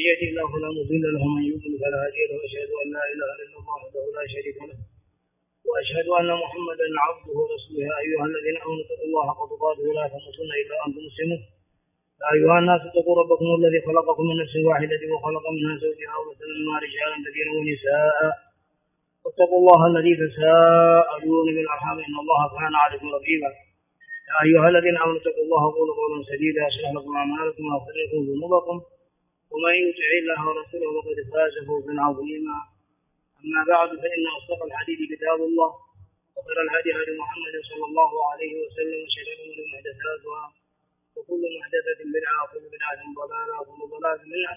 يهده الله فلا مضل له ومن يضلل فلا هادي له واشهد ان لا اله الا الله وحده لا شريك له واشهد ان محمدا عبده ورسوله. يا ايها الذين امنوا اتقوا الله حق تقاته ولا تموتن الا وانتم مسلمون. يا ايها الناس اتقوا ربكم الذي خلقكم من نفس واحده وخلق منها زوجها وبث منهما رجالا كثيرا ونساء واتقوا الله الذي تساءلون بالارحام ان الله كان عليكم رقيبا. يا ايها الذين امنوا اتقوا الله وقولوا قولا سديدا يصلح لكم اعمالكم ويغفر لكم ذنوبكم ومن يطع الله ورسوله فقد فاز فوزا عظيما. اما بعد فان اصدق الحديث كتاب الله وخير الهدي هدي محمد صلى الله عليه وسلم وشر الامور محدثاتها وكل محدثه بدعه وكل بدعه ضلاله وكل ضلاله في النار.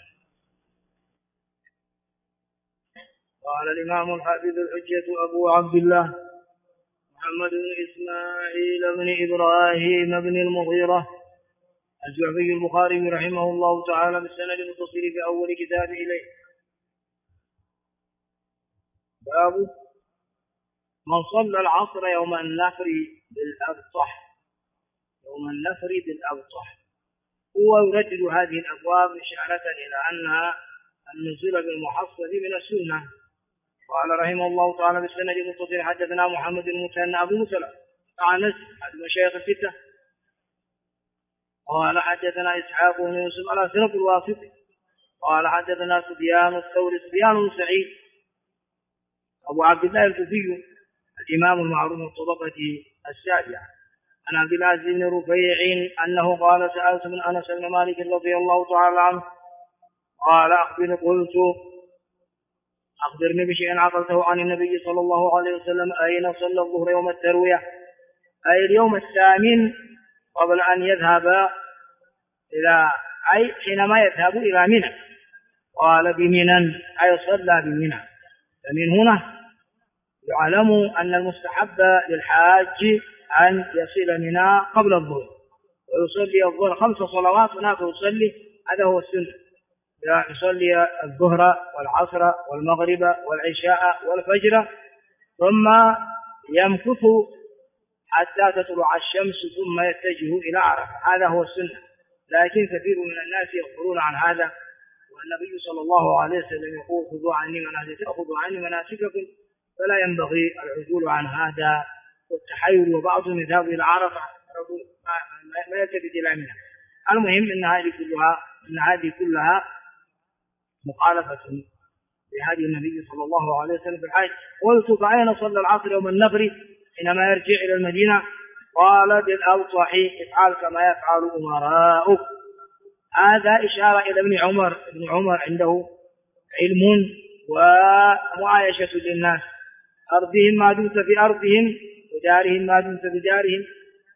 قال الامام الحافظ الحجه ابو عبد الله محمد بن إسماعيل بن إبراهيم بن المغيرة الجعفي البخاري رحمه الله تعالى بالسند المتصل في أول كتاب إليه. باب من صلى العصر يوم النفر بالأبطح. يوم النفر بالأبطح هو يردد هذه الأبواب إشارة إلى أنها النزول بالمحصل من السنة. قال رحمه الله تعالى بالسند المتصل حدثنا محمد بن مثنى أبو مسلم عن أحد المشايخ الستة قال حدثنا إسحاق بن يوسف على سنة الواسطي قال حدثنا سفيان الثوري سفيان بن سعيد أبو عبد الله الكوفي الإمام المعروف الطبقة السابعة عن عبد العزيز بن رفيع أنه قال سألت من أنس بن مالك رضي الله تعالى عنه قال أخبرني بشيء عقلته عن النبي صلى الله عليه وسلم أين صلى الظهر يوم التروية أي اليوم الثامن قبل أن يذهب أي حينما يذهب إلى منى. قال بمنى أي صلى بمنى. فمن هنا يعلم أن المستحب للحاج أن يصل منى قبل الظهر ويصلي الظهر 5 صلوات هناك يصلي. هذا هو السنة، يصلي الظهر والعصر والمغرب والعشاء والفجر ثم يمكث حتى تطلع الشمس ثم يتجه إلى عرفة. هذا هو السنة، لكن كثير من الناس يغفلون عن هذا، والنبي صلى الله عليه وسلم يقول خذوا عني مناسككم، فلا ينبغي العدول عن هذا والتحيل. وبعضهم يذهب إلى عرفة ما يلتفت إلى منها. المهم أن هذه كلها مخالفة لهدي النبي صلى الله عليه وسلم في الحج. قلت فأين صلى العصر يوم النفر حينما يرجع إلى المدينة؟ قال بالأبطح افعل كما يفعل أمراؤك. هذا إشارة إلى ابن عمر عنده علم ومعايشة للناس، أرضهم ما دمت في أرضهم ودارهم ما دمت بدارهم.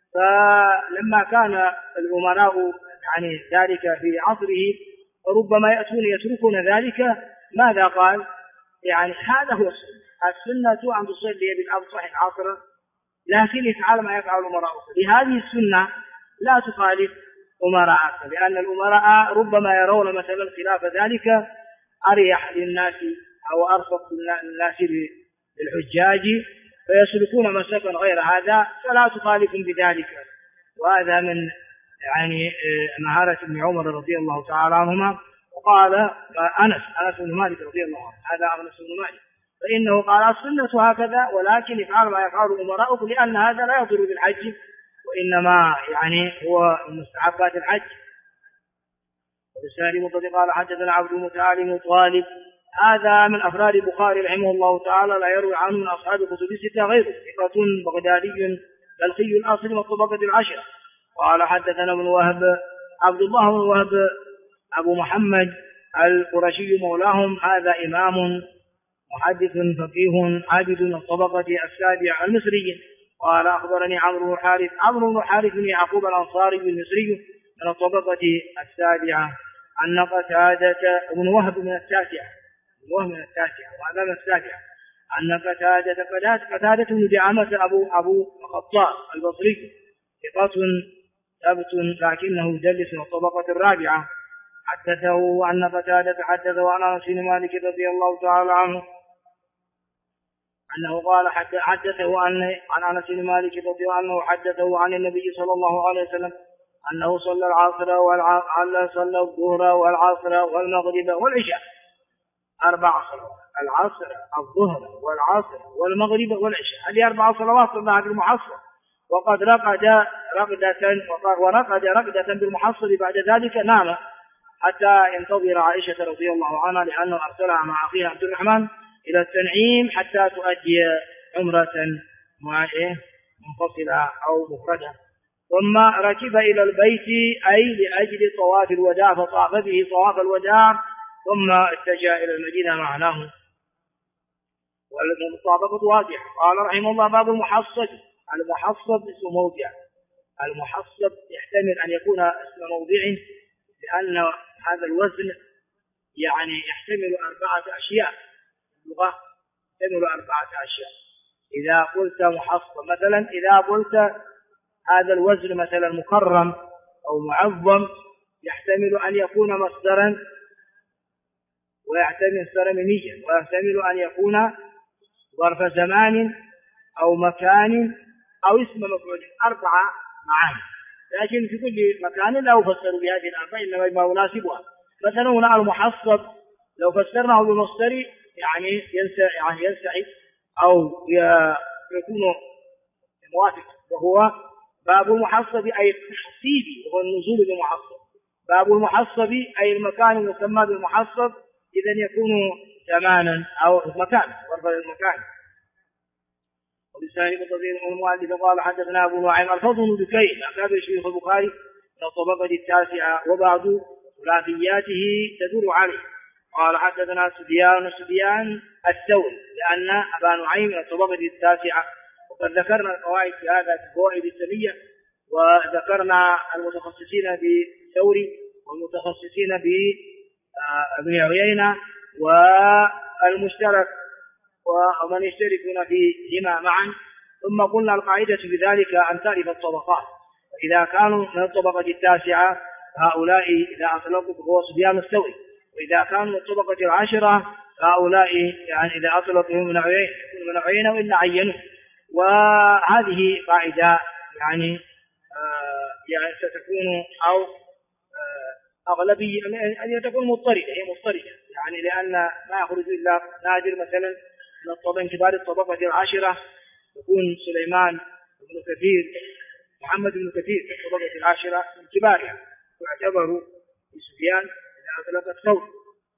فلما كان الأمراء ذلك في عصره ربما يأتون يتركون ذلك. ماذا قال؟ هذا هو السنة أن تصلي بالأبطح العصر، لكن يفعل ما يفعل الأمراء. لهذه السنة لا تخالف أمراءك، لأن الأمراء ربما يرون مثلا خلاف ذلك أريح للناس أو أرفق للناس للحجاج فيسلكون مسلكا غير هذا، فلا تخالفهم بذلك. وهذا من مهارة ابن عمر رضي الله تعالى عنهما. وقال أنس بن مالك رضي الله عنه، هذا أنس بن مالك، فإنه قال السنة هكذا ولكن يفعل ما يفعل أمراؤك، لأن هذا لا يضر بالحج وإنما هو مستحبات الحج. وبالسند المتصل قال حدثنا عبد المتعالي بن طالب، هذا من أفراد البخاري رحمه الله تعالى، لا يروي عنه من أصحاب الكتب الستة غيره، ثقة بغدادي بلخي الأصل والطبقة العشرة. قال حدثنا ابن وهب عبد الله بن وهب أبو محمد القرشي مولاهم، هذا إمام محدث فقيه عابد الطبقة السابعة المصري. قال أخبرني عمرو بن حارث بن يعقوب الأنصاري المصري من الطبقة السابعة عن قتادة بن وهب من التاسعة وهذا من السابعة عن قتادة بن دعامة أبو خطاب البصري، ثقة ثبت لكنه يدلس من الطبقة الرابعة. حدثه أن قتادة حدثه عن أنس بن مالك رضي الله تعالى عنه أنه قال حدثه عن أنس بن مالك رضي الله عنه حدثه عن النبي صلى الله عليه وسلم أنه صلى العصر صلى الظهر والعصر والمغرب والعشاء 4 صلوات، العصر الظهر والعصر والمغرب والعشاء، هذه 4 صلوات صلىها بالمحصب، وقد رقد رقدة بالمحصب، بعد ذلك نام حتى ينتظر عائشة رضي الله عنها، لأنه أرسلها مع أخيها عبد الرحمن إلى التنعيم حتى تؤدي عمرة منفصلة أو مفردة. ثم ركب إلى البيت أي لأجل طواف الوداع، فطاف به طواف الوداع ثم اتجه إلى المدينة معناه، والمطابقة واضحة. قال رحمه الله: باب المحصب. المحصب اسم موضع، المحصب يحتمل أن يكون اسم موضع، لأن هذا الوزن يعني يحتمل 4 أشياء، اللغة يحتمل 4 أشياء. إذا قلت محصب مثلا، إذا قلت هذا الوزن مثلا مكرم أو معظم، يحتمل أن يكون مصدرا، ويحتمل مصدرا ميميا، ويحتمل أن يكون ظرف زمان أو مكان أو اسم مفعول، 4 معاني، لكن في كل مكان لا يفسر بهذه ال4 إنما ما يناسبها. مثلا هنا المحصب لو فسرناه بالمصدر يعني ينسعي أو يكون موافق، وهو باب المحصب أي التحصيب، وهو النزول بالمحصب. باب المحصب أي المكان المسمى بالمحصب، إذن يكون زمانا أو مكان، ورفع المكان. وبالسائل متصل المؤلف قال: حدثنا أبو نعيم الفضل بن دكين أكابر شيوخ البخاري من الطبقة 9، وبعض ثلاثياته تدل عليه. قال: حدثنا سفيان الثوري، لأن أبا نعيم من الطبقة 9. وقد ذكرنا القواعد في هذا في القواعد السلية، وذكرنا المتخصصين بالثوري والمتخصصين بابن عيينة والمشترك ومن يشتركون فيهما معا. ثم قلنا القاعدة بذلك أن تعرف الطبقات، إذا كانوا من الطبقة 9 هؤلاء إذا أطلقوا فهو سفيان الثوري، وإذا كانوا من الطبقة 10 هؤلاء يعني إذا أطلقوا من عيينة وإلا عينوا. وهذه قاعدة يعني ستكون أو أغلبية أن تكون مضطردة، هي مضطردة يعني، لأن ما يخرج إلا نادر. مثلا من كبار الطبقة 10 يكون سليمان بن كثير، محمد بن كثير في الطبقة 10 من كبارها، يعتبر سفيان إذا أطلق الثوري.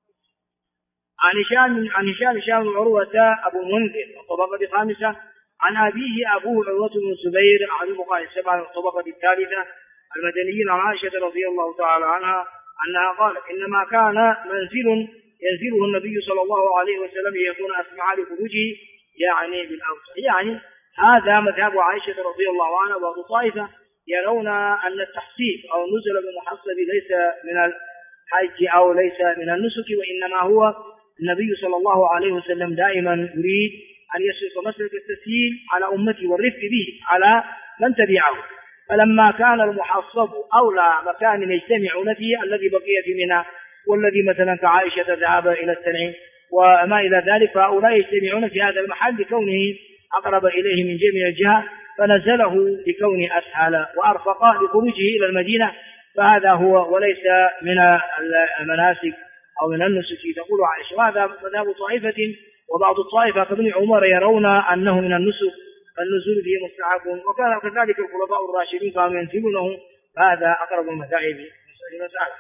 عن هشام بن عروة أبو المنذر الطبقة 5، عن أبيه أبوه عروة بن الزبير أحد الفقهاء 7 من الطبقة 3 المدنيين، عن عائشة رضي الله تعالى عنها أنها قالت: إنما كان منزل ينزله النبي صلى الله عليه وسلم ليكون أسمع لخروجه يعني بالأوسع. يعني هذا مذهب عائشة رضي الله عنها. وبعض الطائفة يرون أن التحصيب أو النزل بالمحصب ليس من الحج أو ليس من النسك، وإنما هو النبي صلى الله عليه وسلم دائما يريد أن يسلك مسلك التسهيل على أمته والرفق به على من تبعه. فلما كان المحصب أولى مكان يجتمعون فيه الذي بقي في منى، والذي مثلا كعائشة ذهب إلى التنعيم وما إلى ذلك، فهؤلاء يجتمعون في هذا المحل لكونه أقرب إليه من جميع الجهة، فنزله لكونه أسهل وأرفق لخروجه إلى المدينة. فهذا هو وليس من المناسك أو من النسك تقول عائشة. وهذا مذهب طائفة، وبعض الطائفة كابن عمر يرون أنه من النسك، النزول فيه مستحب، وكان كذلك الخلفاء الراشدين كانوا ينزلونه. هذا أقرب المذاهب مسألة.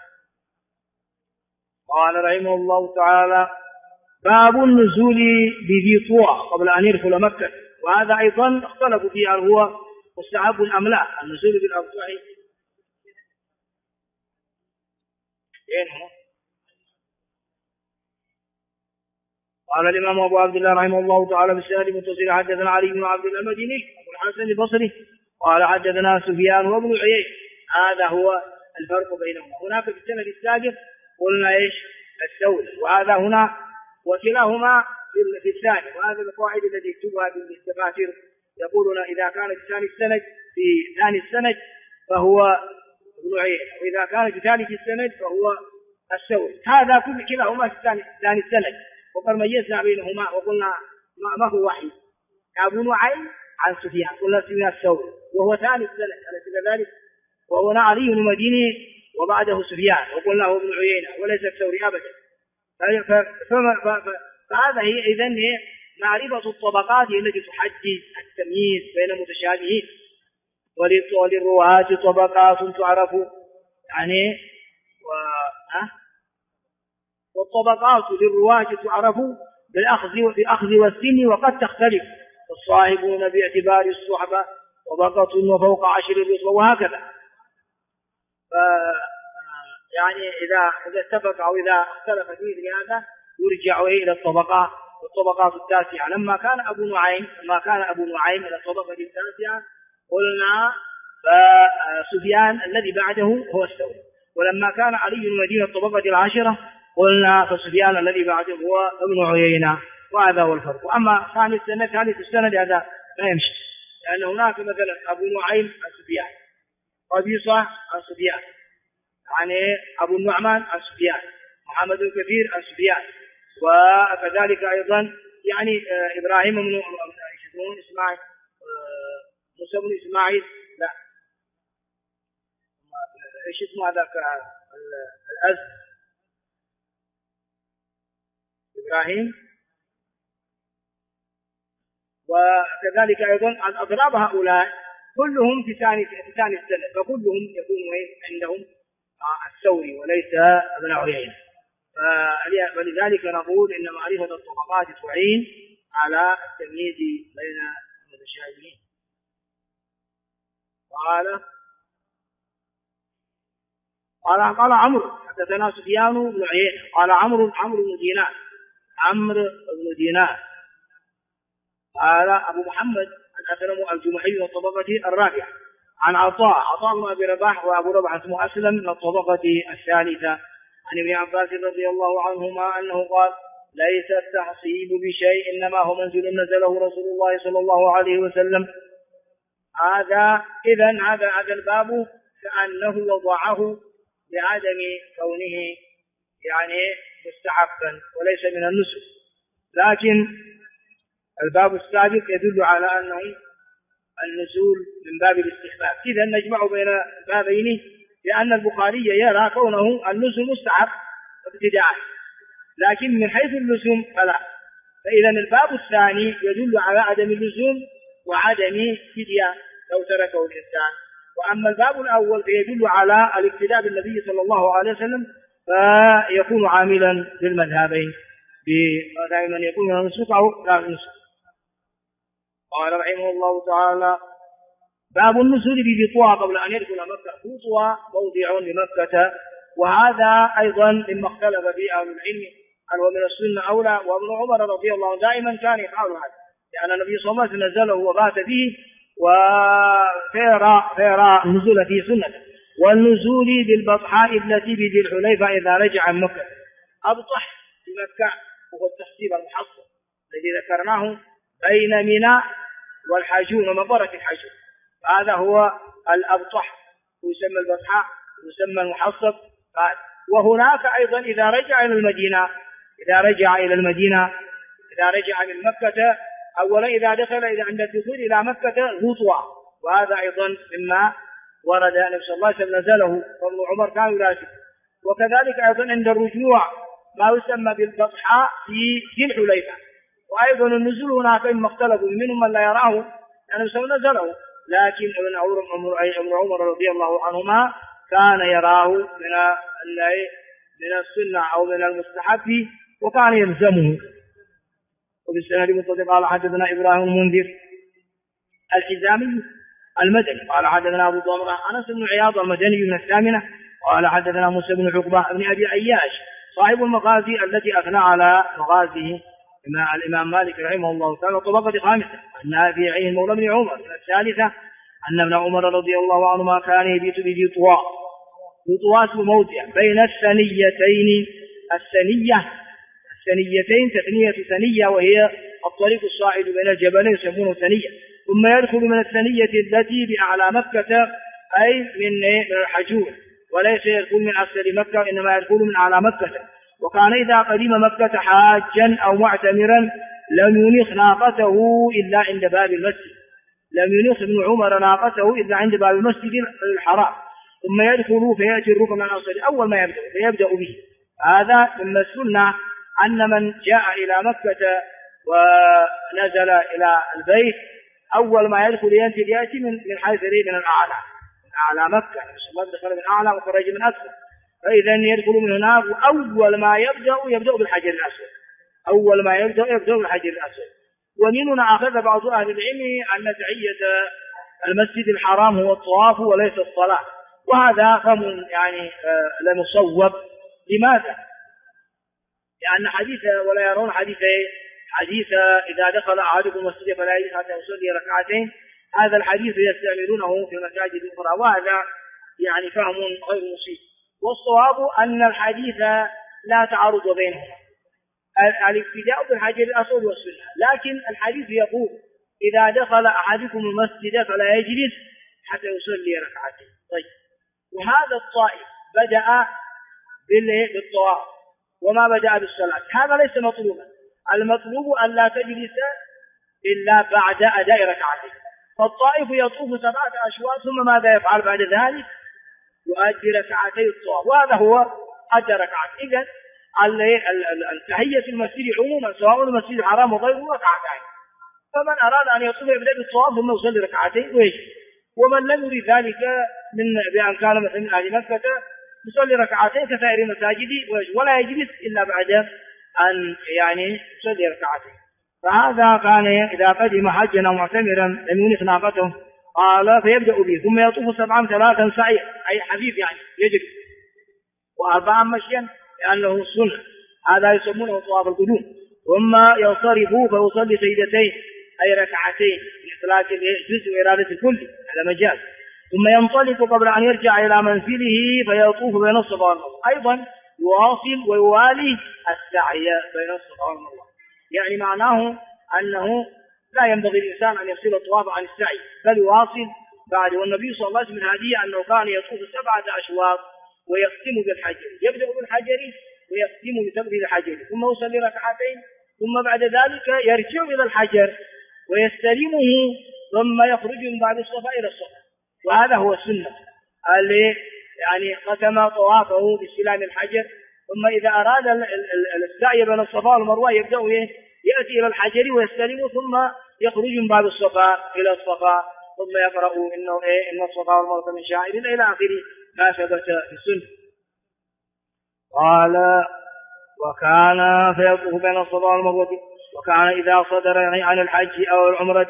قال رحمه الله تعالى: باب النزول بذي طوى قبل أن يدخل مكة. وهذا أيضا اختلفوا فيه هل هو مستحب أم لا، النزول بالأبطح. قال الإمام أبو عبد الله رحمه الله تعالى بالسند المتصل: حدثنا علي بن عبد الله المديني أبو الحسن البصري قال حدثنا سفيان وابن عيينة. هذا هو الفرق بينهما. هناك في السند السابق قلنا الثوري، وهذا هنا، وكلاهما في الثاني. وهذا القواعد التي يكتبها بالدفاتر يقولون إذا كان في ثاني السند فهو ابن عيينة، وإذا كان في ثالث السند فهو الثوري. هذا كلاهما في ثاني السند، وقد ميزنا بينهما وقلنا ما هو وحي. أبو نعيم عن سفيان قلنا سفيان الثوري وهو ثاني السند، أليس كذلك؟ وهنا علي بن المديني وبعده سفيان، وقلنا هو ابن عيينة وليس الثوري أبدا. فهذا هي إذن هي معرفة الطبقات التي تحدد التمييز بين المتشابهين. وللرواة طبقات تعرف يعني والطبقات للرواة تعرف بالأخذ والسن وقد تختلف، الصاحبون باعتبار الصحبة طبقة وفوق 10 الرتبة وهكذا. يعني إذا اتفق أو إذا اختلف في مثل هذا يرجع إلى الطبقات التاسعة. لما كان أبو نعيم إلى الطبقة التاسعة قلنا فسفيان الذي بعده هو الثوري، ولما كان علي بن المديني الطبقة 10 قلنا فسفيان الذي بعده هو ابن عيينة، وهذا هو الفرق. وأما ثالث السند هذا لا يمشي، لأن هناك مثلا أبو نعيم عن سفيان، قبيصة عن سفيان، يعني أبو النعمان عن سفيان، محمد بن كثير عن سفيان، وكذلك أيضا يعني إبراهيم بن إسماعيل، موسى بن إسماعيل، لا إيش اسمه هذاك الأزد إبراهيم، وكذلك أيضا أضراب هؤلاء كلهم في ثاني السنة، فكلهم يكون عندهم الثوري وليس ابن عيينة. فلذلك نقول إن معرفة الطبقات تعين على التمييز بين المتشابهين. قال عمرو حدثنا سفيان بن عيينة قال عمرو بن دينار قال أبو محمد الأسلم الجمحي من الطبقة الرابعة عن عطاء بن أبي رباح، وأبو رباح اسمه أسلم من الطبقة الثالثة، عن ابن عباس رضي الله عنهما أنه قال ليس التحصيب بشيء إنما هو منزل نزله رسول الله صلى الله عليه وسلم. هذا الباب كأنه وضعه لعدم كونه يعني مستحبا وليس من النسك، لكن الباب السابق يدل على أنه النزول من باب الاستحباب. إذا نجمع بين البابين لأن البخاري يرى كونه النزول مستحب ابتداء، لكن من حيث اللزوم فلا. فإذا الباب الثاني يدل على عدم اللزوم وعدم فدية لو تركه الإنسان، وأما الباب الأول فيدل على الاقتداء بالنبي صلى الله عليه وسلم، فيكون عاملا للمذهبين دائما يكون نسك أو لا نسك. قال رحمه الله تعالى باب النزول بذطوى قبل أن يدخل مكة. ذطوى موضع لمكة، وهذا أيضا مما اختلف فيه أهل العلم هل هو من السنة أو لا. وابن عمر رضي الله عنه دائما كان يفعل هذا، لأن النبي صلى الله عليه وسلم نزله وبات فيه فيرى النزول في سنة. والنزول بالبطحاء التي بذي الحليفة إذا رجع من مكة. أبطح في مكة وهو التحصيب المحصل الذي ذكرناه بين منى والحجون ومقبرة الحجون، هذا هو الأبطح، يسمى البطحاء يسمى المحصب. وهناك أيضا إذا رجع إلى المدينة إذا رجع من مكة أولا إذا دخل عند الدخول إلى مكة غطوة، وهذا أيضا مما ورد النبي صلى الله عليه وسلم نزله وابن عمر كان يلازم. وكذلك أيضا عند الرجوع ما يسمى بالبطحاء في ذي الحليفة. وأيضا النزول هناك إما اختلفوا منهم من لا يراه يعني سوى نزله، لكن ابن عمر رضي الله عنهما كان يراه من السنة أو من المستحب وكان يلزمه. وبالسند المتصل قال حدثنا إبراهيم المنذر الحزامي المدني قال حدثنا أبو ضمرة أنس بن عياض المدني من الثامنة قال حدثنا موسى بن عقبة بن أبي عياش صاحب المغازي التي أثنى على مغازيه الإمام مالك رحمه الله تعالى طبقة خامسة. النافعي مولى بن عمر الثالثة أن ابن عمر رضي الله عنهما كان يبيت بذطوى. ذطوى اسم موضع بين الثنيتين. الثنيتين تثنية ثنية وهي الطريق الصاعد بين الجبلين يسمونه ثنية. ثم يدخل من الثنية التي بأعلى مكة أي من الحجون، وليس يدخل من أسفل مكة إنما يدخل من أعلى مكة. وكان إذا قدم مكة حاجا أو معتمرا لم ينخ ناقته إلا عند باب المسجد. لم ينخ ابن عمر ناقته إلا عند باب المسجد الحرام. ثم يدخل فيأتي الركن الأصلي أول ما يبدأ به. هذا مما السنة أن من جاء إلى مكة ونزل إلى البيت أول ما يدخل يأتي من حيث من الأعلى، من أعلى مكة، الله دخل من أعلى وخرج من أسفل، فإذا يدخل من هناك وأول ما يبدأ بالحجر الأسود، أول ما يبدأ بالحجر الأسود. ومن هنا أخذ بعض أهل العلم أن تحية المسجد الحرام هو الطواف وليس الصلاة، وهذا فهم يعني لمصوب. لماذا؟ لأن حديث ولا يرون حديث إذا دخل أحدكم المسجد فلا يجلس حتى يصلي ركعتين، هذا الحديث يستعملونه في المساجد الأخرى، وهذا يعني فهم غير مصيب. والصواب أن الحديث لا تعارض بينهما، الابتداء بالحجر الأسود والسنة، لكن الحديث يقول إذا دخل أحدكم المسجد فلا يجلس حتى يصلي ركعتين. طيب، وهذا الطائف بدأ بالطواف وما بدأ بالصلاة، هذا ليس مطلوبا. المطلوب أن لا تجلس إلا بعد أداء ركعتين. فالطائف يطوف 7 أشواط ثم ماذا يفعل بعد ذلك؟ يؤدي ركعتي الطواف، وهذا هو أدى ركعات. إذن التحية المسجد عموما سواء المسجد الحرام وغيره ركعتين، فمن أراد أن يطوف يبدأ بالطواف ثم يصلي ركعتين ويجلس، ومن لم يريد ذلك بأن كان مثل من أهل مكة يصلي ركعتين كسائر المساجد ولا يجلس إلا بعد أن يعني يصلي ركعتين. فهذا كان إذا قدم حجا أو معتمرا لم ينخ ناقته قال فيبدأ به ثم يطوف 7 3 سعيا، أي حبيب يعني يجري، و4 مشيا لأنه السنة، هذا يسمونه طواف القدوم. ثم ينصرف فيصلي سجدتين أي ركعتين لإطلاق الجزء وإرادة الكل، هذا مجاز. ثم ينطلق قبل أن يرجع إلى منزله فيطوف بين الصفا والمروة، أيضا يواصل ويوالي السعي بين الصفا والمروة، يعني معناه أنه لا ينبغي الإنسان أن يفصل الطواف عن السعي بل يواصل بعد. والنبي صلى الله عليه وسلم من هذه أنه كان يطوف 7 أشواط ويختم بالحجر، يبدأ بالحجر ويختم بتقبيل الحجر ثم يصلي ركعتين، ثم بعد ذلك يرجع إلى الحجر ويستلمه ثم يخرج من بعد الصفا إلى الصفا. وهذا هو السنة اللي يعني ختم طوافه باستلام الحجر، ثم إذا أراد السعي بين الصفا والمروة يبدأ يأتي إلى الحجر ويستلمه ثم يخرج من باب الصفا إلى الصفا ثم يقرأ إن الصفا والمروة من شعائر الله إلى آخر ما ثبت في السنة. قال وكان فيطوف بين الصفا والمروة، وكان إذا صدر عن الحج أو العمرة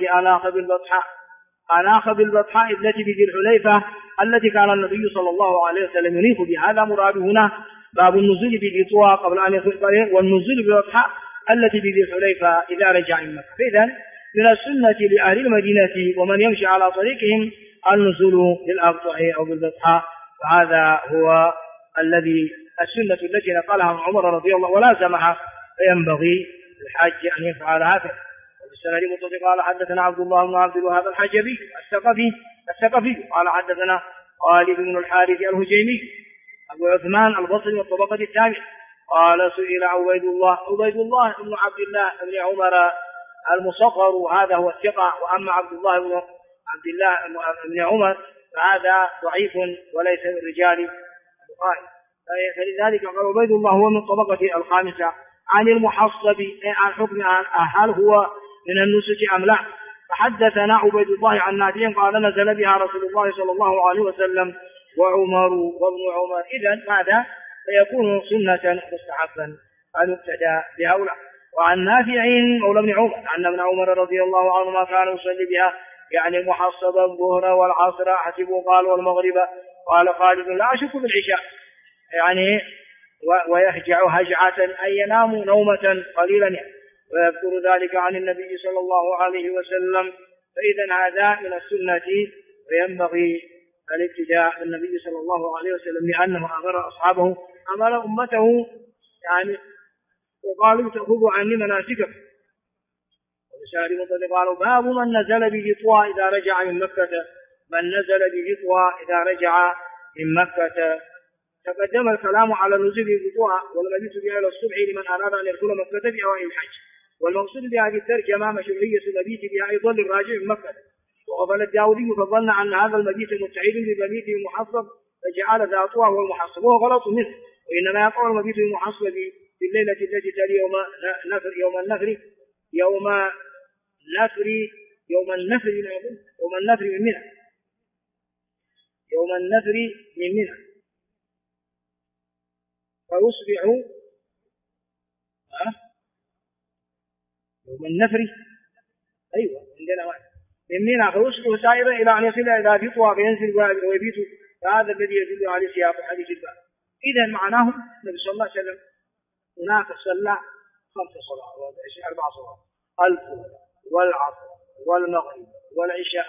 أناخ بالبطحاء التي بذي الحليفة التي كان النبي صلى الله عليه وسلم ينيخ بها. هذا مراد هنا باب النزول بذي طوى قبل أن يخرج، والنزول بالبطحاء التي بذي الحليفة إذا رجع من مكة. فإذن من السنة لأهل المدينة ومن يمشي على طريقهم النزول بالأبطح أو بالبطحاء، وهذا هو السنة التي نقلها عمر رضي الله ولازمها، فينبغي الحاج أن يفعل هذا. السند المتصل قال حدثنا عبد الله بن عبد الوهاب الحجبي الثقفي قال حدثنا خالد بن الحارث الهجيمي أبو عثمان البصري والطبقة الثامنة قال سئل عبيد الله بن عبد الله بن عمر المصغر، هذا هو الثقة، وأما عبد الله بن عمر فهذا ضعيف وليس من رجال البخاري. فلذلك قال عبيد الله هو من الطبقة الخامسة عن المحصب عن حكم هل هو من النسك أم لا. فحدثنا عبيد الله عن نافع قال نزل بها رسول الله صلى الله عليه وسلم وعمر وابن عمر. إذن ماذا فيكون سنة مستحبا أن يبتدى بهؤلاء. وعن نافع مولى ابن عمر أن ابن عمر رضي الله عنهما كان يصلي بها يعني المحصب الظهر والعصر حسبه قال والمغرب. قال خالد لا أشك بالعشاء يعني ويهجع هجعة أي ينام نومة قليلا ويذكر ذلك عن النبي صلى الله عليه وسلم. فإذا هذا من السنة وينبغي الابتداء بالنبي صلى الله عليه وسلم لأنه أمر أصحابه أمر أمته يعني وقالوا تأخذوا عني مناسككم. وبشار مطلق قالوا باب من نزل بجطوى إذا رجع من مكة. من نزل بجطوى إذا رجع من مكة. تقدم الكلام على نزول بجطوى والمبيت بها إلى الصبح لمن أراد أن يدخل مكة في أوائل الحج. والمقصود بهذه الترجمة مشروعية المبيت بها أيضا للراجع من مكة. وقال الداودي فظن أن هذا المبيت مستعيد بمبيت محصب فجعل ذا طوى هو المحصب، وهو غلط منه، وإنما يقع المبيت المحصب في الليلة التي تلي يوم النفر من منى، يوم النفر من منى، فيصبح يوم النفر، أيوة عندنا واحد من منى، فيصبح سائرا إلى أن يصل إلى بطوى فينزل ويبيت، فهذا الذي يدل على سياق حديث الباب. إذا معناه النبي صلى الله عليه وسلم هناك صلى 5 صلوات 4 صلوات، الظهر والعصر والمغرب والعشاء،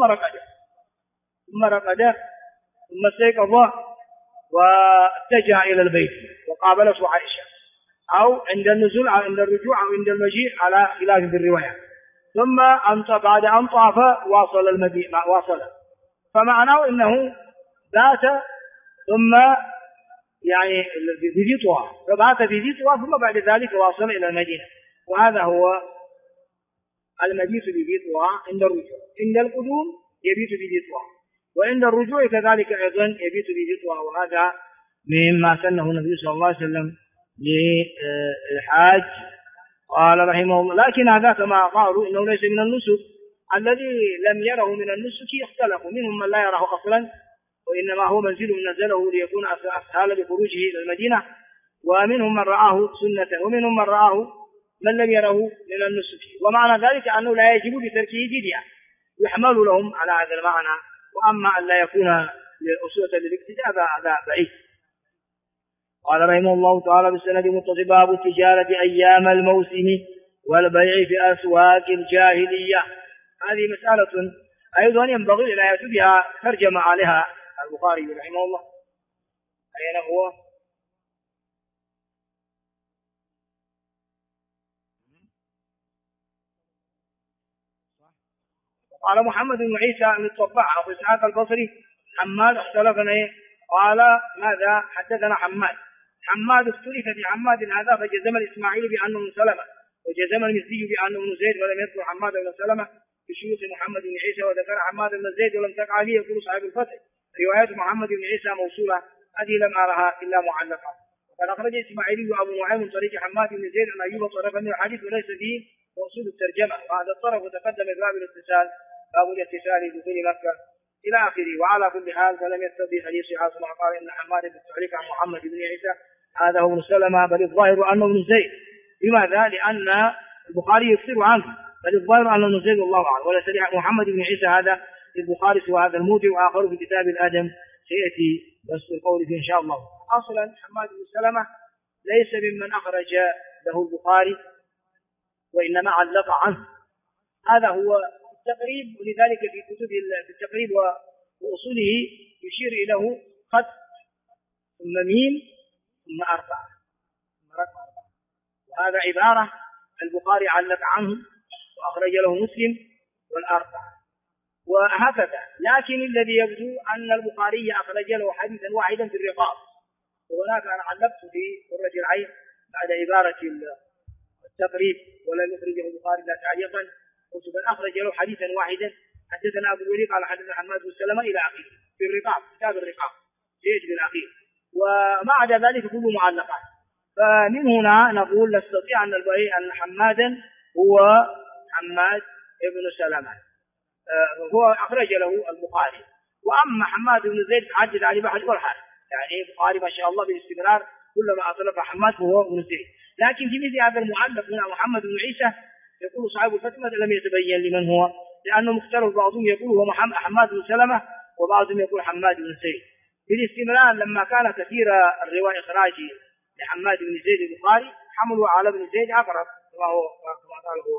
ثم رقد ثم استيقظ واتجه إلى البيت وقابلته عائشة، أو عند النزول أو عند الرجوع أو عند المجيء على خلاف بالرواية، ثم بعد أن طاف واصل المدينة، فمعناه إنه بات ثم يعني بذي طوى، فبات بذي طوى ثم بعد ذلك واصل إلى المدينة، وهذا هو المبيت بذي طوى عند الرجوع. عند القدوم يبيت بذي طوى، وعند الرجوع كذلك أيضا يبيت بذي طوى، وهذا مما سنه النبي صلى الله عليه وسلم للحاج. قال رحمه الله: لكن هذا كما قالوا إنه ليس من النسك، الذي لم يره من النسك اختلفوا، منهم من لا يره أصلا، وإنما هو منزل نزله ليكون أسهل لخروجه إلى المدينة، ومنهم من رآه سنة، ومنهم من رآه من لم يره من النسك، ومعنى ذلك أنه لا يجب بتركه فدية، يحمل لهم على هذا المعنى. وأما أن لا يكون أسوة للاقتداء هذا بعيد. قال رحمه الله تعالى بالسند متصل: باب التجارة أيام الموسم والبيع في أسواق الجاهلية. هذه مسألة أيضا ينبغي العناية بها، ترجم عليها البخاري رحمه الله. أين هو؟ قال محمد بن عيسى بن الطباع أبو إسحاق البصري: حماد اختلفنا. قال: ماذا حدثنا حماد اختلف في حماد هذا، فجزم الإسماعيلي بأنه من سلمة، وجزم المزي بأنه من زيد، ولم يذكر حماد بن سلمة في شيوخ محمد بن عيسى، وذكر حماد بن زيد ولم تقع عليه. يقول صاحب الفتح: رواية محمد بن عيسى موصولة، هذه لم أرها إلا معلقة. وقد أخرج الإسماعيلي وأبو نعيم من طريق حماد بن زيد أن أيوب طرفا من الحديث وليس فيه موصول الترجمة، وهذا الطرف تقدم باب الاتصال، باب الاتصال بدخول مكة إلى آخره. وعلى كل حال فلم يستطيع حديث عاصم قال إن حماد بن تعليق عن محمد بن عيسى هذا هو ابن سلمة، بل الظاهر أنه ابن زيد. لماذا؟ لأن البخاري يكثر عنه، بل الظاهر أنه ابن زيد والله أعلم. ولا سريع محمد بن عيسى هذا البخاري سوى هذا الموضع، وآخر في كتاب الأدب سيأتي بس القول فيه إن شاء الله. أصلا حماد بن سلمة ليس ممن أخرج له البخاري، وإنما علق عنه. هذا هو التقريب، ولذلك في كتب التقريب وأصوله يشير إليه قد ثم ميم ثم 4 ثم رقم 4، وهذا عبارة البخاري علق عنه وأخرج له مسلم والأربعة، وهكذا. لكن الذي يبدو أن البخاري أخرج له حديثا واحدا في الرقاب، وهناك أنا علقت في قرة العين بعد عبارة التقريب ولم يخرجه البخاري لا تعليقا، قلت بل أخرج له حديثا واحدا: حدثنا أبو الوليد قال حدثنا حماد بن سلمة إلى آخره في الرقاب، كتاب الرقاب سيجد الأخير، وما عدا ذلك كله معلقات. فمن هنا نقول نستطيع أن أن حمادا هو حماد بن سلمة، هو أخرج له البخاري. وأما حماد بن زيد حدث عن بحر والحارث، يعني البخاري ما شاء الله باستمرار كلما أطلق حماد فهو ابن زيد. لكن في مثل هذا المعلق هنا محمد بن عيسى يقول صاحب الفتوى لم يتبين لمن هو، لأنه مختلف، بعضهم يقول هو حماد بن سلمة وبعضهم يقول حماد بن زيد. بالاستمرار لما كان كثير الرواية إخراجي لحماد بن زيد البخاري حملوا على ابن زيد أقرب كما قال هو.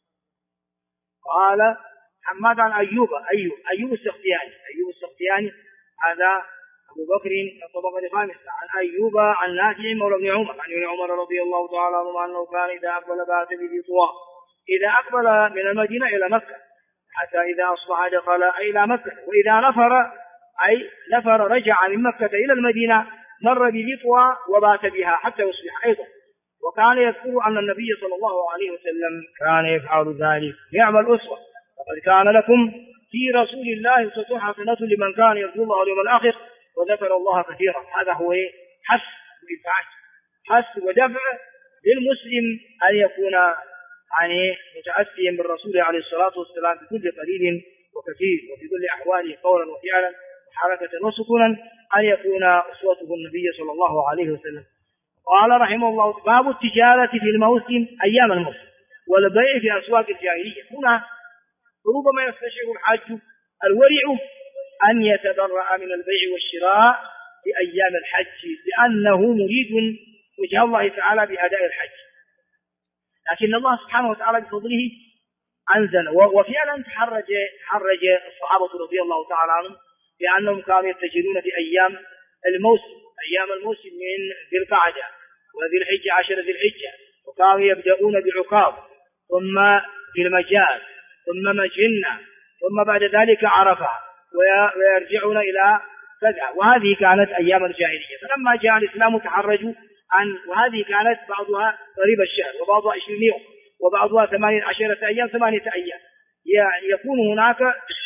قال حماد عن أيوب السختياني هذا أبو بكر الطبقة الخامسة، عن أيوب عن نافع مولى ابن عمر عن ابن عمر رضي الله تعالى عنه أنه كان إذا أقبل بات بذي طوى، إذا أقبل من المدينة إلى مكة حتى إذا أصبح دخل إلى مكة، وإذا نفر رجع من مكة إلى المدينة مر بذي طوى وبات بها حتى يصبح أيضا. وكان يذكر أن النبي صلى الله عليه وسلم كان يفعل ذلك. يعمل أسوة، وقد كان لكم في رسول الله أسوة حسنة لمن كان يرجو الله واليوم الآخر وذكر الله كثيرا. هذا هو حث وإبعاد، حث ودفع للمسلم أن يكون يعني متأسيا بالرسول عليه الصلاة والسلام في كل قليل وكثير وفي كل أحواله قولا وفعلا وحركة وسكونا، أن يكون أسوته النبي صلى الله عليه وسلم. قال رحمه الله: باب التجارة في الموسم أيام الموسم والبيع في أسواق الجاهلية. هنا ربما يستشعر الحاج الورع أن يتبرأ من البيع والشراء في أيام الحج، لأنه مريد وجه الله تعالى بأداء الحج، لكن الله سبحانه وتعالى بفضله أنزل. وفعلا تحرج الصحابة رضي الله تعالى عنهم لأنهم كانوا يتجرون في أيام الموسم من ذي القعدة وذي الحجة 10 ذي الحجة، وكانوا يبدأون بعكاظ ثم ذي المجاز ثم مجنة ثم بعد ذلك عرفة ويرجعون إلى كذا، وهذه كانت أيام الجاهلية. فلما جاء الإسلام تحرجوا وهذه كانت بعضها قريب الشهر وبعضها 20 يوم وبعضها 18 أيام 8 أيام، يعني يكون هناك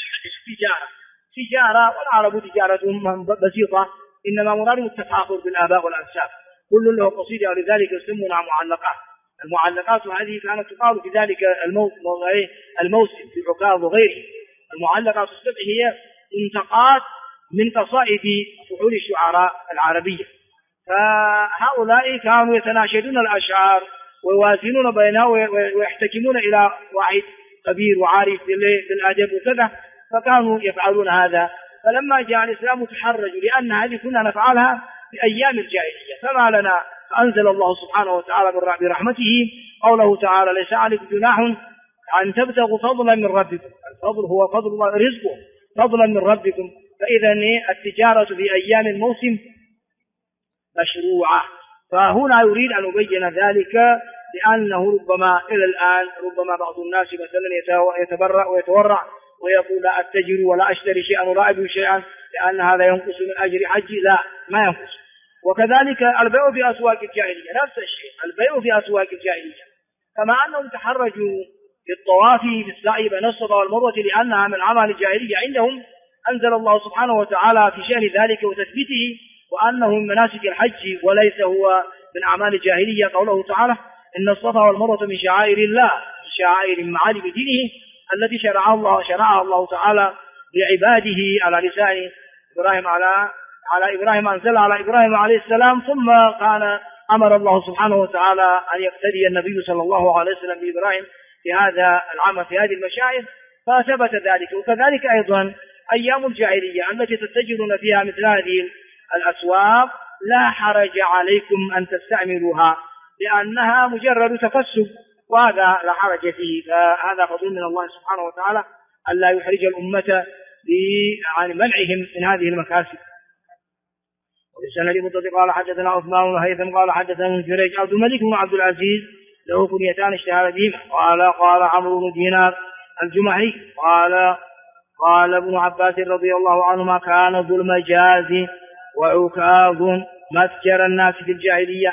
تجارة والعرب تجارتهم بسيطة، إنما مرادهم التفاخر بالآباء والأنساب، كل له قصيدة، ولذلك يسمونها معلقات. المعلقات هذه كانت تقال في ذلك الموسم في عكاظ وغيره. المعلقات السبع هي منتقات من قصائد فحول الشعراء العربية، فهؤلاء كانوا يتناشدون الأشعار ويوازنون بينها ويحتكمون إلى واحد كبير وعارف بالأدب وكذا، فكانوا يفعلون هذا. فلما جاء الإسلام تحرجوا لأن هذه كنا نفعلها في أيام الجاهلية، فما لنا. فأنزل الله سبحانه وتعالى برحمته قوله تعالى: ليس عليكم جناح أن تبتغوا فضلا من ربكم. الفضل هو فضل الله، رزقه فضلا من ربكم. فإذا التجارة في أيام الموسم مشروعة. فهنا يريد أن يبين ذلك، لأنه ربما إلى الآن ربما بعض الناس مثلا يتبرأ ويتورع ويقول: لا أتجر ولا أشتري شيئا ولا أبيع شيئا لأن هذا ينقص من أجر حجي. لا، ما ينقص. وكذلك البيع في أسواق الجاهلية نفس الشيء، البيع في أسواق الجاهلية، كما أنهم تحرجوا في الطواف في السعي بين الصفا والمروة لأنها من أعمال الجاهلية عندهم، أنزل الله سبحانه وتعالى في شأن ذلك وتثبيته وأنه من مناسك الحج وليس هو من أعمال الجاهلية، قوله تعالى: إن الصفا والمروة من شعائر الله، من شعائر معالم دينه التي شرعها الله تعالى لعباده على لسان إبراهيم على إبراهيم، أنزل على إبراهيم عليه السلام، ثم كان أمر الله سبحانه وتعالى أن يقتدي النبي صلى الله عليه وسلم بإبراهيم في هذا العمل في هذه المشاعر، فثبت ذلك. وكذلك أيضا أيام الجاهلية التي تتجرون فيها مثل هذه الأسواق لا حرج عليكم أن تستعملوها، لأنها مجرد تكسب، وهذا لا حرج فيه. فهذا فضل من الله سبحانه وتعالى ألا يحرج الأمة عن منعهم من هذه المكاسب. وبالسند متصل قال: حدثنا عثمان بن هيثم قال: حدثنا من جريج عبد الملك بن عبد العزيز له كنيتان اشتهر بهما. قال عمرو بن دينار الجمحي قال ابن عباس رضي الله عنهما: كان ذو المجاز وعكاظ متجر الناس في الجاهلية.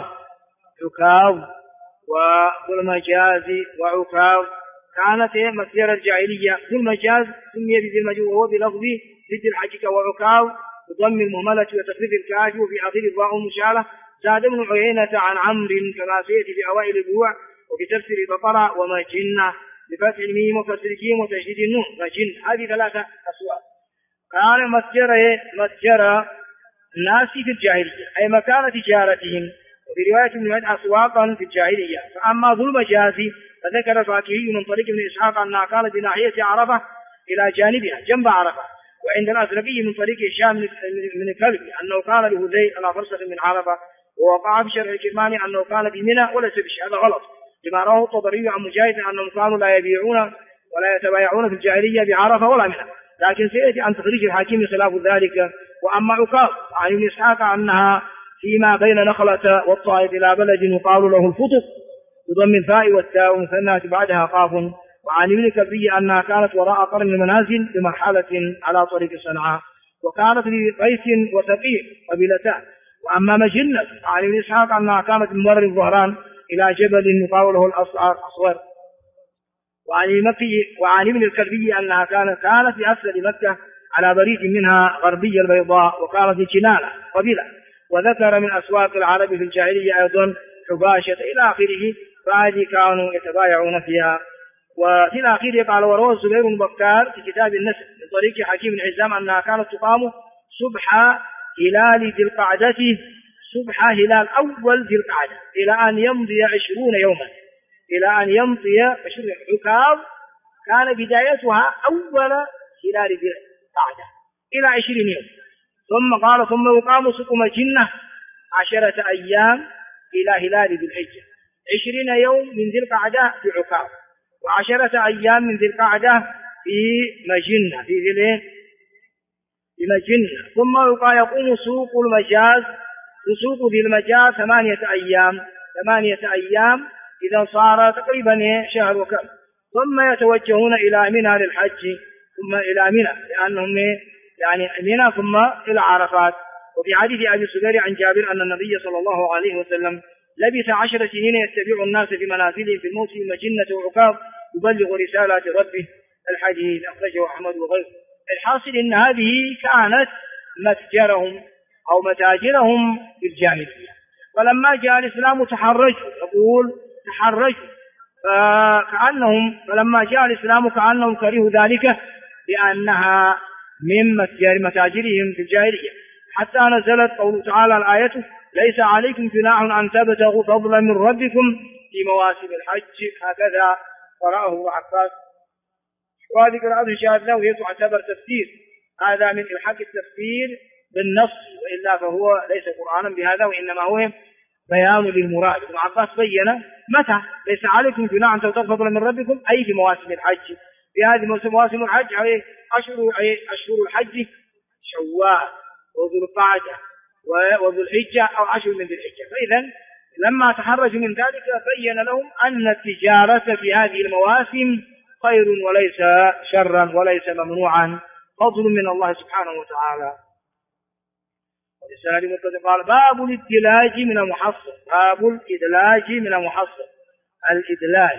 عكاظ وذو المجاز وعكاظ كانت متجر الجاهلية. ذو المجاز سمي بذي المجاز وهو بلفظ ضد الحج، وعكاظ بضم المهملة وتخفيف الكاف وفي آخر الضاء المشالة. زاد ابن عيينة عن عمرو كما سيأتي في أوائل البيوع وفي تفسير بطرة ومجنة بفتح الميم وكسر الجيم وتشديد النون مجن. هذه 3 أسواق. كان متجر الناس في الجاهلية أي مكان تجارتهم، وفي رواية ابن مسعود أسواقا في الجاهلية. فأما ذو المجاز فذكر الفاكهي من طريق ابن إسحاق أنها كانت بناحية عرفة إلى جانبها جنب عرفة، وعند الأزرقي من طريق هشام من الكلب أنه كان لهذيل على فرسخ من عرفة، ووقع في شرح الكرماني أنه كان بمنى وليس بشيء. هذا غلط، لما رواه الطبري عن مجاهد أنهم كانوا لا يبيعون ولا يتبايعون في الجاهلية بعرفة ولا منى، لكن سيأتي عن تخريج الحاكم خلاف ذلك. وأما عكاظ عن ابن إسحاق أنها فيما بين نخلة والطائف إلى بلد يقال له الفطق بضم الفاء والتاء مثنى بعدها قاف. وعن ابن كبري أنها كانت وراء قرن المنازل بمرحلة على طريق صنعاء، وكانت لقيس وثقيف قبيلتان. وأما مجنة عن ابن إسحاق أنها كانت من مر الظهران إلى جبل يقال له الأصور. وعن ابن الكلبي أنها كانت في أسفل مكة على بريد منها غربي البيضاء وقالت جنانة قبيلة. وذكر من أسواق العرب في الجاهلية أيضا حباشة إلى آخره، فهذه كانوا يتبايعون فيها. وفي الأخير قال وروى الزبير بن بكار في كتاب النسب من طريق حكيم بن حزام أنها كانت تقام صبح هلال ذي القعدة، صبح هلال أول ذي القعدة، إلى أن يمضي 20 يوما، إلى أن يمضي 20 عكاظ كان بدايتها أول هلال ذي القعدة إلى 20 يوم. ثم قال ثم يقام سقم جنة 10 أيام إلى هلال ذي الحجة، 20 يوم من ذي القعدة في عكاظ، و10 أيام من ذي القعدة في مجنة في مجنة. ثم يقوم سوق المجاز، سوق ذي المجاز 8 أيام إذا صار تقريبا شهر وكم. ثم يتوجهون إلى منى للحج، ثم إلى منى لأنهم يعني منى ثم إلى عرفات. وفي حديث أبي الزبير عن جابر أن النبي صلى الله عليه وسلم لبث 10 سنين يتبع الناس في منازلهم في الموت مجنة وعكاظ يبلغ رسالة ربه. الحديث أخرجه أحمد وغيره. الحاصل إن هذه كانت متجرهم أو متاجرهم في الجاهلية، فلما جاء الإسلام تحرجوا، يقول تحرجوا، فلما جاء الإسلام كأنهم كرهوا ذلك لأنها من متاجرهم في الجاهلية، حتى نزلت قوله تعالى الآية ليس عليكم جناح أن تبتغوا فضلا من ربكم في مواسم الحج. هكذا قرأه عباس. وهذه قراءة شاهد له وهي تعتبر تفسير، هذا من إلحاق التفسير بالنص، وإلا فهو ليس قرآنا بهذا وإنما هو بيان للمراد. ابن عباس بين متى ليس عليكم جناح أن تبتغوا فضلا من ربكم أي في مواسم الحج. في هذه مواسم الحج أشهر الحج شوال وذو القعدة وذو الحجة أو 10 من ذي الحجة. فإذا لما تحرجوا من ذلك بين لهم أن التجارة في هذه المواسم خير وليس شرا وليس ممنوعا، فضل من الله سبحانه وتعالى. ولسان مرتضى قال باب الإدلاج من المحصل، باب الإدلاج من المحصل. الإدلاج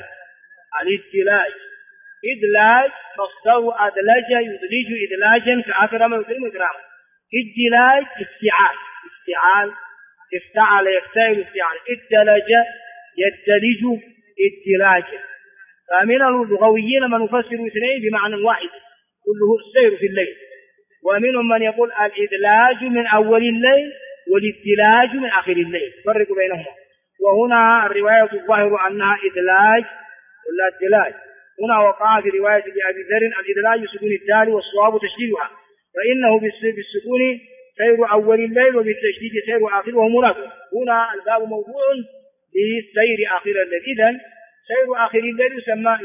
إدلاج مصدر أدلج يدلج إدلاجا كأكرم ويكرم إكراما. إدلاج افتعال افتعل يفتعل افتعال، إدلج يدلج إدلاجا. فمن اللغويين من يفسر اثنين بمعنى واحد كله السير في الليل، ومنهم من يقول الإدلاج من أول الليل والإدلاج من آخر الليل، فرق بينهما. وهنا الرواية الظاهر أنها إدلاج ولا إدلاج. هنا وقع في رواية أبي ذر الإدلاج سكون الدال والصواب تشديدها، فإنه بالسكون سير أول الليل وبالتشديد سير آخره ومراد. هنا الباب موضوع لسير آخر الليل، إذن سير آخر الليل يسمى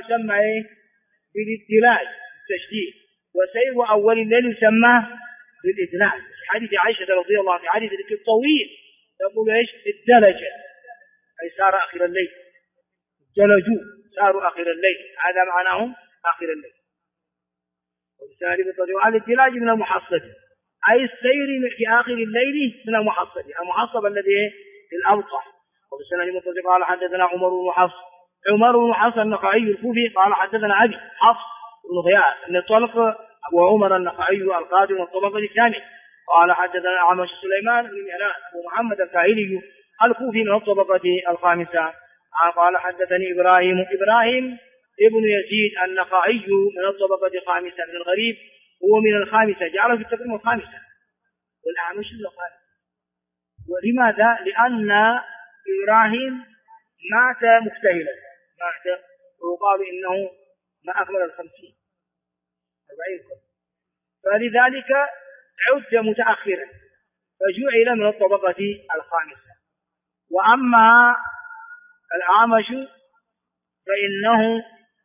بالإدلاج بالتشديد، وسير أول الليل يسمى بالإدلاج. في حديث عائشة رضي الله عنها في حديث الطويل تقول إيش؟ الدلج أي سار آخر الليل، الدلجوا ساروا آخر الليل، هذا معناه آخر الليل. وبالتالي بالطريق على الدلاج من المحصب أي السير في آخر الليل من المحصب، المحصب الذي في الأوطح. وبالسنة المتصل قال حدثنا عمر بن حفص النخعي الكوفي قال حدثنا أبي حفص بن غياث أن طلق أبو عمر النخعي القاضي من الطبقة الثانية قال حدثنا أعمش سليمان بن مهران أبو محمد الكاهلي الكوفي من الطبقة الخامسة قال حدثني إبراهيم ابن يزيد النخعي من الطبقة الخامسة. من الغريب هو من الخامسة، جعله في التقريب الخامسة والأعمش الخامسة. ولماذا؟ لأن إبراهيم مات مكتهلا، ويقال إنه ما أكمل 50 40 سنة، فلذلك عد متأخرا فجعل من الطبقة الخامسة. وأما الأعمش فإنه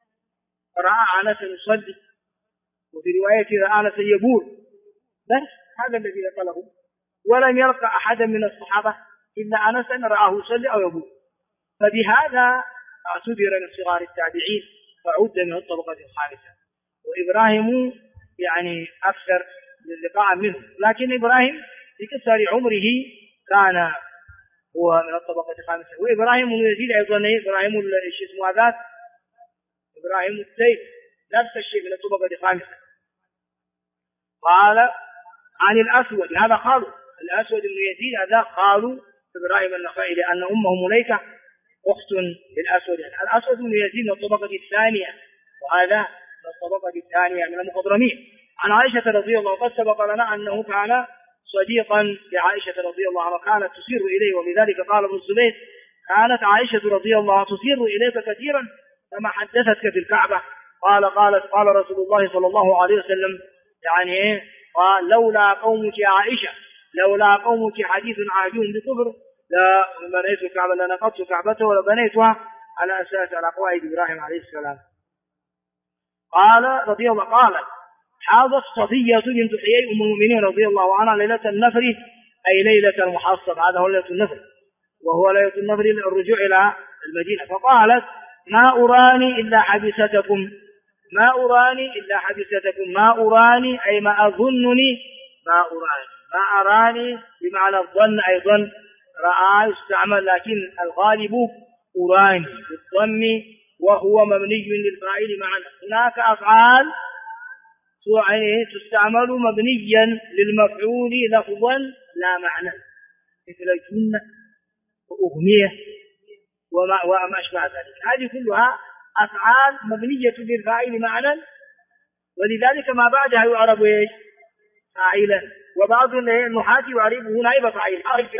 رأى أنس يصلي، وفي رواية رأى أنس يبول، بس هذا الذي نقله، ولم يلقى أحدا من الصحابة إلا أنسا رآه يصلي أو يبول، فبهذا اعتبر من صغار التابعين فعد من الطبقة الخامسة. وإبراهيم يعني أكثر لقاء منه، لكن إبراهيم في كسر عمره كان هو من الطبقة الخامسة. وإبراهيم يزيد أيضا إبراهيم اسمه هذا إبراهيم السيد نفس الشيء من الطبقة الخامسة. قال عن الأسود، هذا خالو الأسود بن يزيد، هذا خالو إبراهيم النخعي، لأن أمه مليكة أخت للأسود. الأسود بن يزيد من الطبقة الثانية، وهذا من الطبقة الثانية من المخضرمين. عن عائشة رضي الله عنها قد سبق لنا أنه كان صديقا لعائشة رضي الله عنها، كانت تسير إليه، ولذلك قال ابن الزبير كانت عائشة رضي الله عنها تسير إليك كثيرا كما حدثتك في الكعبة. قال رسول الله صلى الله عليه وسلم يعني قال لولا قومك يا عائشة، لولا قومك حديث عاجون بكفر لبنيت الكعبة، لنقضت كعبته ولبنيتها على أساس على قواعد إبراهيم عليه السلام. قال رضي الله قالت حاضت صفية بنت حيي أم المؤمنين رضي الله عنها ليلة النفر، أي ليلة المحصب، هذا هو ليلة النفر، وهو ليلة النفر الرجوع إلى المدينة. فقالت ما أراني إلا حبستكم، ما أراني إلا حبستكم، ما أراني أي ما أظنني، ما أراني، ما أراني بمعنى الظن، أي ظن رأى يستعمل، لكن الغالب أراني بالضم وهو مبني للفاعل معنا. هناك أفعال تستعمل مبنيا للمفعول لفظا لا معنى، مثل الجنة وأغنية وما أشبه ذلك، هذه كلها أفعال مبنية للفاعل معنى، ولذلك ما بعدها يعرب فاعلا. وبعض النحاة يعربه نائب فاعل،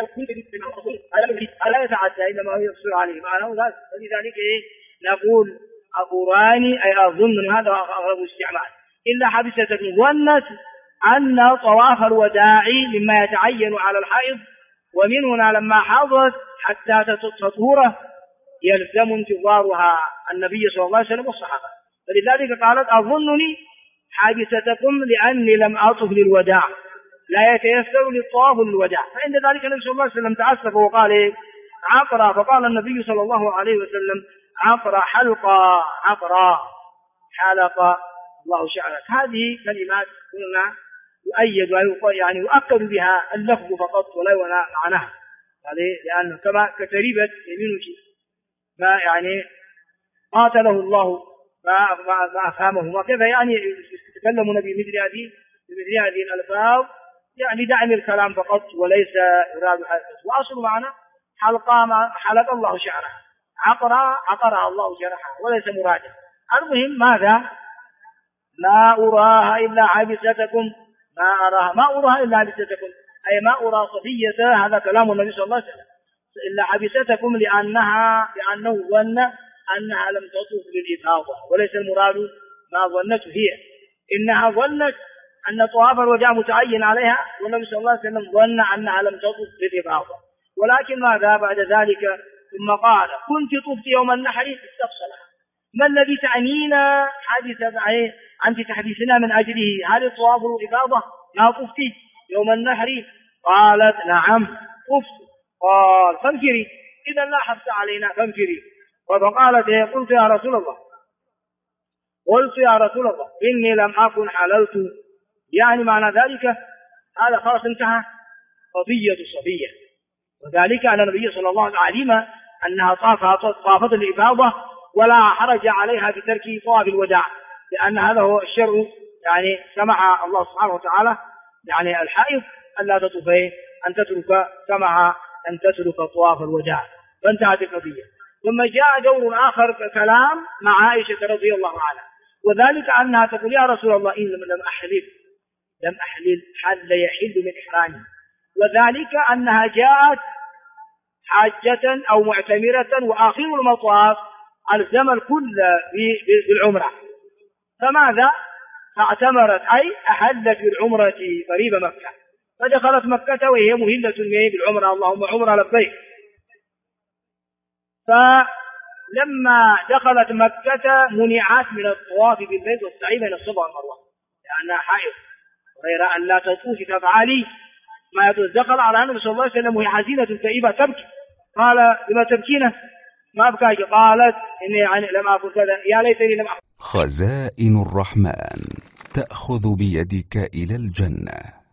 ألا يتعدى إنما هو يقصر عليه معناه ذلك. ولذلك نقول أراني أي أظن، هذا أغلب استعمال. إلا حبستكم، ظنت أن طواف الوداع مما يتعين على الحائض، ومن هنا لما حاضت حتى تطهره يلزم انتظارها النبي صلى الله عليه وسلم والصحابة. فلذلك قالت أظنني حابستكم لأني لم أطف للوداع، لا يتيسر للطواف للوداع. فعند ذلك النبي صلى الله عليه وسلم تعسف وقال عقرا، فقال النبي صلى الله عليه وسلم عقرا حلقا، عقرا حلق الله شعرك. هذه كلمات قلنا يؤيد يعني يؤكد بها اللفظ فقط ولا يعنى معناها، لأنه كما كتربت يمينك ما يعني قاتله الله ما أفهمه، وكيف يعني يتكلمون بمثل هذه الألفاظ، يعني دعني الكلام فقط وليس يراد حلقه. وأصل معنى حلق الله شعرها، عقرها الله جرحها وليس مرادا. المهم ماذا؟ ما أراها إلا حبستكم، ما أراها إلا حبستكم، أي ما أرى صفية، هذا كلام النبي صلى الله عليه وسلم، إلا حبستكم لأنه ظن أنها لم تطوف للإفاضة، وليس المراد ما ظنته هي، إنها ظنت أن طواف الوداع متعين عليها، والنبي صلى الله عليه وسلم ظن أنها لم تطوف للإفاضة. ولكن ماذا بعد ذلك؟ ثم قال كنت طفت يوم النحر استفصلها، ما الذي تعنينا أنت تحديثنا من أجله؟ هل طواف الإفاضة ما طفتي يوم النحر؟ قالت نعم طفت. قال فانفري، إذا لا حبس علينا فانفري. فقالت قلت يا رسول الله إني لم أكن حللت، يعني معنى ذلك هذا خلاص انتهى قضية صفية، وذلك أن النبي صلى الله عليه وسلم علم أنها طافت الإفاضة ولا حرج عليها بترك طواف الوداع، لأن هذا هو الشرع، يعني سمح الله سبحانه وتعالى يعني الحائض ألا تطوف، أن تترك سمح أن تترك طواف الوداع، فانتهت القضية. ثم جاء دور آخر كلام مع عائشة رضي الله عنها، وذلك أنها تقول يا رسول الله إن لم أحلل حل يحل من إحرامي، وذلك أنها جاءت حاجة أو معتمرة وآخر المطاف ألزم الكل بالعمرة، فماذا؟ فاعتمرت أي أحلت بالعمرة قريب مكة، فدخلت مكة وهي مهلة بالعمرة، اللهم عمرة لبيك. فلما دخلت مكة منعت من الطواف بالبيت والسعي بين الصفا والمروة لأنها حائض، غير أن لا تطوفي تفعلي ما يتدخل على النبي صلى الله عليه وسلم وهي حزينة كئيبة تبكي. قال لما تبكينه؟ ما أبكاك. قالت إني يعني لم أكن كذا، يا ليتني لم أكن. خزائن الرحمن تأخذ بيدك إلى الجنة.